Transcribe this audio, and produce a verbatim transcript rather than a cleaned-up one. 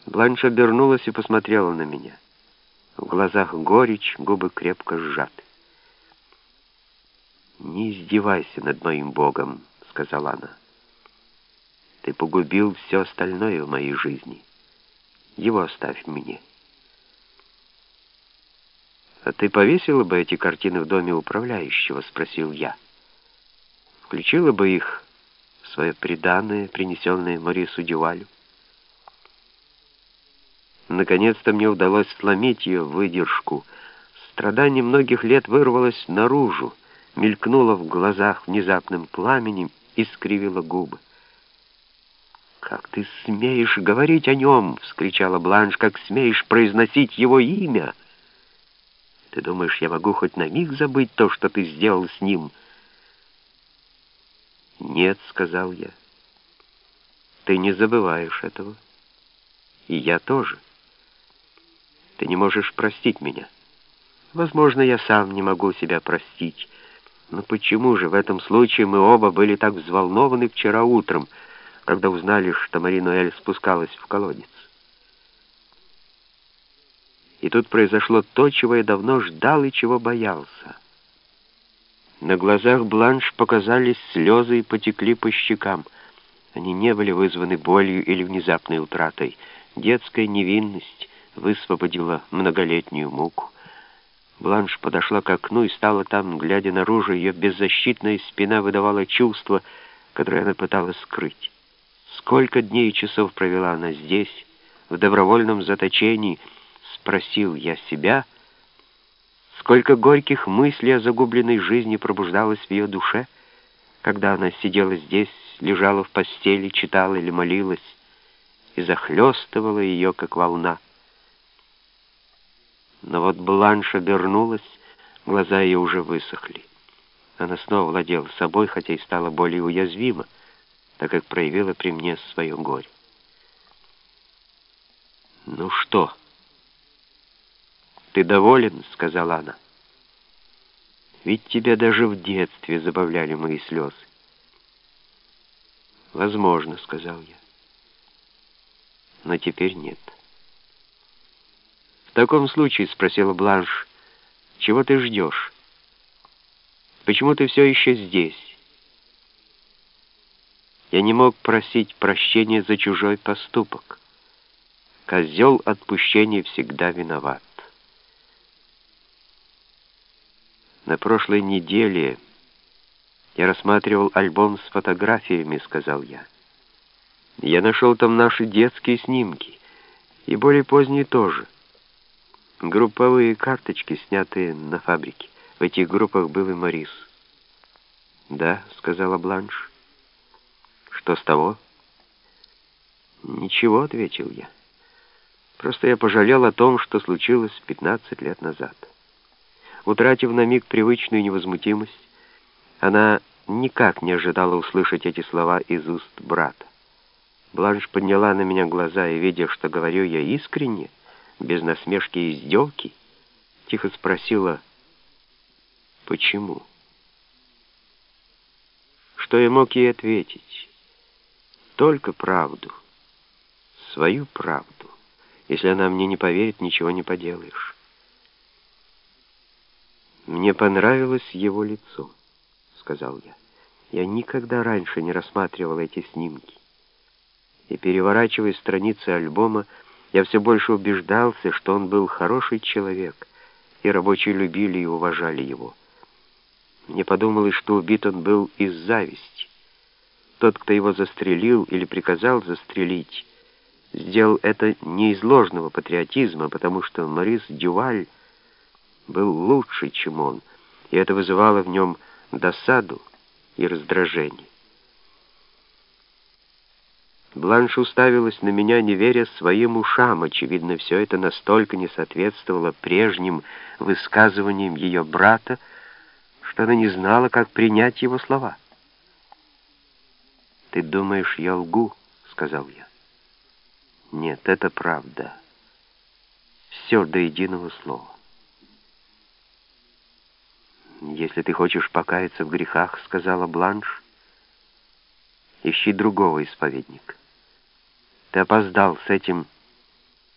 Бланш обернулась и посмотрела на меня. В глазах горечь, губы крепко сжаты. «Не издевайся над моим Богом», — сказала она. «Ты погубил все остальное в моей жизни. Его оставь мне». «А ты повесила бы эти картины в доме управляющего?» — спросил я. «Включила бы их в свое приданое, принесенное Морису Дювалю?» Наконец-то мне удалось сломить ее выдержку. Страдание многих лет вырвалось наружу, мелькнуло в глазах внезапным пламенем и скривило губы. «Как ты смеешь говорить о нем?» — вскричала Бланш. «Как смеешь произносить его имя? Ты думаешь, я могу хоть на миг забыть то, что ты сделал с ним?» «Нет», — сказал я, — «ты не забываешь этого. И я тоже. Ты не можешь простить меня. Возможно, я сам не могу себя простить. Но почему же в этом случае мы оба были так взволнованы вчера утром, когда узнали, что Мари Ноэль спускалась в колодец? И тут произошло то, чего я давно ждал и чего боялся. На глазах Бланш показались слезы и потекли по щекам. Они не были вызваны болью или внезапной утратой. Детская невинность высвободила многолетнюю муку. Бланш подошла к окну и стала там, глядя наружу. Ее беззащитная спина выдавала чувство, которое она пыталась скрыть. Сколько дней и часов провела она здесь, в добровольном заточении, спросил я себя. Сколько горьких мыслей о загубленной жизни пробуждалось в ее душе, когда она сидела здесь, лежала в постели, читала или молилась, и захлестывала ее, как волна. Но вот Бланш обернулась, глаза ее уже высохли. Она снова владела собой, хотя и стала более уязвима, так как проявила при мне свое горе. «Ну что? Ты доволен?» — сказала она. «Ведь тебя даже в детстве забавляли мои слезы». «Возможно», — сказал я. «Но теперь нет». «В таком случае, — спросила Бланш, — чего ты ждешь? Почему ты все еще здесь?» Я не мог просить прощения за чужой поступок. Козел отпущения всегда виноват. «На прошлой неделе я рассматривал альбом с фотографиями, — сказал я. Я нашел там наши детские снимки, и более поздние тоже. Групповые карточки, снятые на фабрике. В этих группах был и Морис». «Да, — сказала Бланш. — Что с того?» «Ничего, — ответил я. Просто я пожалел о том, что случилось пятнадцать лет назад». Утратив на миг привычную невозмутимость, она никак не ожидала услышать эти слова из уст брата. Бланш подняла на меня глаза и, видя, что говорю я искренне, без насмешки и издевки, тихо спросила: «Почему?» Что я мог ей ответить? Только правду. Свою правду. Если она мне не поверит, ничего не поделаешь. «Мне понравилось его лицо», — сказал я. «Я никогда раньше не рассматривал эти снимки. И, переворачивая страницы альбома, я все больше убеждался, что он был хороший человек, и рабочие любили и уважали его. Мне подумалось, что убит он был из зависти. Тот, кто его застрелил или приказал застрелить, сделал это не из ложного патриотизма, потому что Морис Дюваль был лучше, чем он, и это вызывало в нем досаду и раздражение». Бланш уставилась на меня, не веря своим ушам. Очевидно, все это настолько не соответствовало прежним высказываниям ее брата, что она не знала, как принять его слова. «Ты думаешь, я лгу?» — сказал я. «Нет, это правда. Все до единого слова. Если ты хочешь покаяться в грехах, — сказала Бланш, — ищи другого исповедника. Ты опоздал с этим